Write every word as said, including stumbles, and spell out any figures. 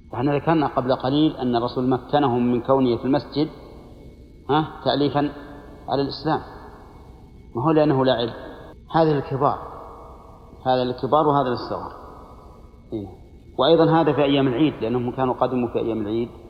احنا ذكرنا قبل قليل أن الرسول مكنهم من كونه في المسجد ها تأليفا على الإسلام، ما هو لأنه لاعب. هذا الكبار، هذا الكبار وهذا الصغار. وأيضا هذا في أيام العيد، لأنهم كانوا قدموا في أيام العيد